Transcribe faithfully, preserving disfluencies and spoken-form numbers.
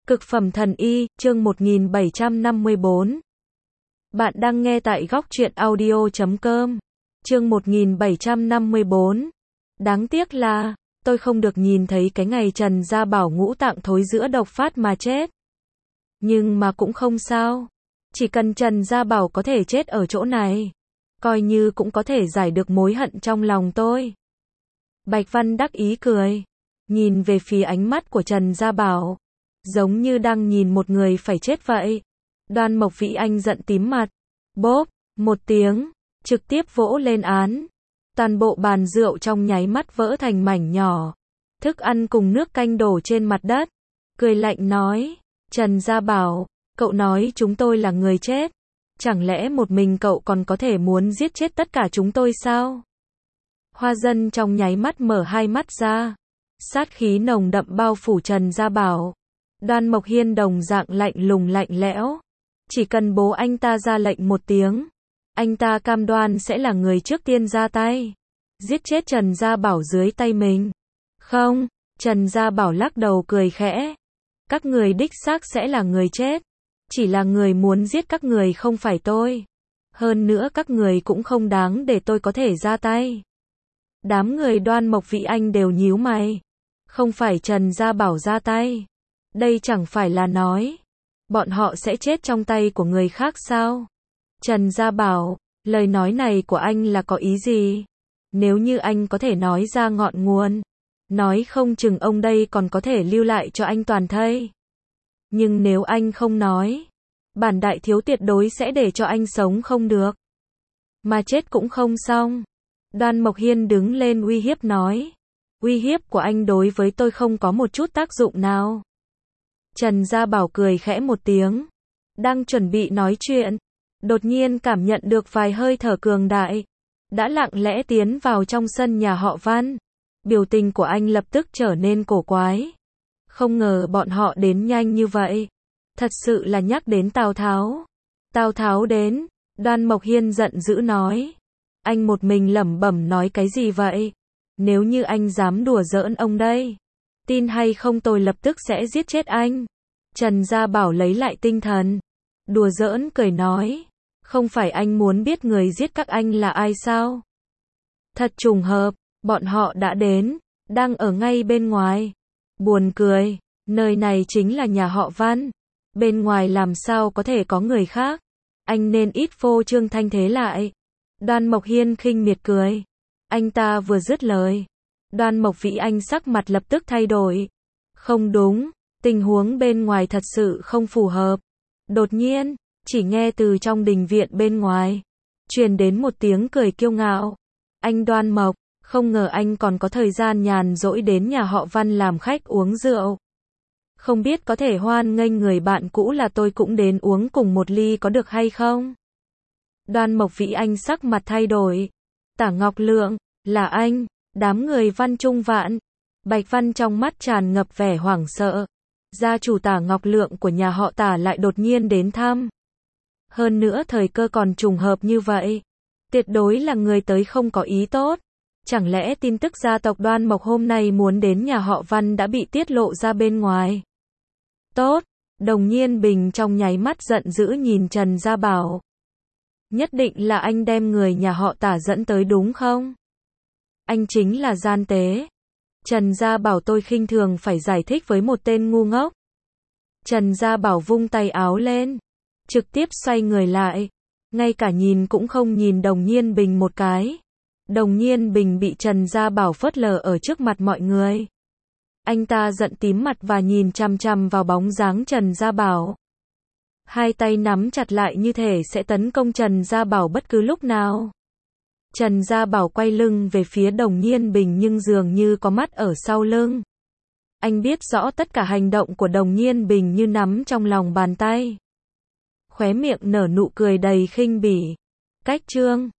Cực phẩm thần y, chương một nghìn bảy trăm năm mươi bốn. Bạn đang nghe tại góc truyện audio chấm com. Chương một nghìn bảy trăm năm mươi bốn. Đáng tiếc là, tôi không được nhìn thấy cái ngày Trần Gia Bảo ngũ tạng thối giữa độc phát mà chết. Nhưng mà cũng không sao. Chỉ cần Trần Gia Bảo có thể chết ở chỗ này, coi như cũng có thể giải được mối hận trong lòng tôi. Bạch Văn đắc ý cười, nhìn về phía ánh mắt của Trần Gia Bảo, giống như đang nhìn một người phải chết vậy. Đoan Mộc Vĩ Anh giận tím mặt, bốp, một tiếng, trực tiếp vỗ lên án. Toàn bộ bàn rượu trong nháy mắt vỡ thành mảnh nhỏ. Thức ăn cùng nước canh đổ trên mặt đất. Cười lạnh nói, Trần Gia Bảo, cậu nói chúng tôi là người chết. Chẳng lẽ một mình cậu còn có thể muốn giết chết tất cả chúng tôi sao? Hoa Dân trong nháy mắt mở hai mắt ra. Sát khí nồng đậm bao phủ Trần Gia Bảo. Đoan Mộc Hiên đồng dạng lạnh lùng lạnh lẽo. Chỉ cần bố anh ta ra lệnh một tiếng, anh ta cam đoan sẽ là người trước tiên ra tay, giết chết Trần Gia Bảo dưới tay mình. Không, Trần Gia Bảo lắc đầu cười khẽ. Các người đích xác sẽ là người chết. Chỉ là người muốn giết các người không phải tôi. Hơn nữa các người cũng không đáng để tôi có thể ra tay. Đám người Đoan Mộc Vĩ Anh đều nhíu mày. Không phải Trần Gia Bảo ra tay. Đây chẳng phải là nói bọn họ sẽ chết trong tay của người khác sao? Trần Gia Bảo, lời nói này của anh là có ý gì? Nếu như anh có thể nói ra ngọn nguồn, nói không chừng ông đây còn có thể lưu lại cho anh toàn thây. Nhưng nếu anh không nói, bản đại thiếu tuyệt đối sẽ để cho anh sống không được, mà chết cũng không xong. Đoan Mộc Hiên đứng lên uy hiếp nói, uy hiếp của anh đối với tôi không có một chút tác dụng nào. Trần Gia Bảo cười khẽ một tiếng, đang chuẩn bị nói chuyện, đột nhiên cảm nhận được vài hơi thở cường đại, đã lặng lẽ tiến vào trong sân nhà họ Văn. Biểu tình của anh lập tức trở nên cổ quái. Không ngờ bọn họ đến nhanh như vậy. Thật sự là nhắc đến Tào Tháo. Tào Tháo đến, Đoan Mộc Hiên giận dữ nói. Anh một mình lẩm bẩm nói cái gì vậy? Nếu như anh dám đùa giỡn ông đây, tin hay không tôi lập tức sẽ giết chết anh. Trần Gia Bảo lấy lại tinh thần, đùa giỡn cười nói, không phải anh muốn biết người giết các anh là ai sao? Thật trùng hợp, bọn họ đã đến, đang ở ngay bên ngoài. Buồn cười, nơi này chính là nhà họ Văn, bên ngoài làm sao có thể có người khác? Anh nên ít phô trương thanh thế lại. Đoan Mộc Hiên khinh miệt cười. Anh ta vừa dứt lời, Đoan Mộc Vĩ Anh sắc mặt lập tức thay đổi. Không đúng, tình huống bên ngoài thật sự không phù hợp. Đột nhiên, chỉ nghe từ trong đình viện bên ngoài truyền đến một tiếng cười kiêu ngạo. Anh Đoan Mộc, không ngờ anh còn có thời gian nhàn rỗi đến nhà họ Văn làm khách uống rượu. Không biết có thể hoan nghênh người bạn cũ là tôi cũng đến uống cùng một ly có được hay không? Đoan Mộc Vĩ Anh sắc mặt thay đổi. Tả Ngọc Lượng, là anh? Đám người Văn Trung Vạn, Bạch Văn trong mắt tràn ngập vẻ hoảng sợ. Gia chủ Tả Ngọc Lượng của nhà họ Tả lại đột nhiên đến thăm. Hơn nữa thời cơ còn trùng hợp như vậy. Tuyệt đối là người tới không có ý tốt. Chẳng lẽ tin tức gia tộc Đoan Mộc hôm nay muốn đến nhà họ Văn đã bị tiết lộ ra bên ngoài? Tốt, Đồng Nhiên Bình trong nháy mắt giận dữ nhìn Trần Gia Bảo. Nhất định là anh đem người nhà họ Tả dẫn tới đúng không? Anh chính là gian tế. Trần Gia Bảo tôi khinh thường phải giải thích với một tên ngu ngốc. Trần Gia Bảo vung tay áo lên, trực tiếp xoay người lại, ngay cả nhìn cũng không nhìn Đồng Nhiên Bình một cái. Đồng Nhiên Bình bị Trần Gia Bảo phớt lờ ở trước mặt mọi người. Anh ta giận tím mặt và nhìn chằm chằm vào bóng dáng Trần Gia Bảo. Hai tay nắm chặt lại như thể sẽ tấn công Trần Gia Bảo bất cứ lúc nào. Trần Gia Bảo quay lưng về phía Đồng Nhiên Bình nhưng dường như có mắt ở sau lưng. Anh biết rõ tất cả hành động của Đồng Nhiên Bình như nắm trong lòng bàn tay. Khóe miệng nở nụ cười đầy khinh bỉ. Cách chương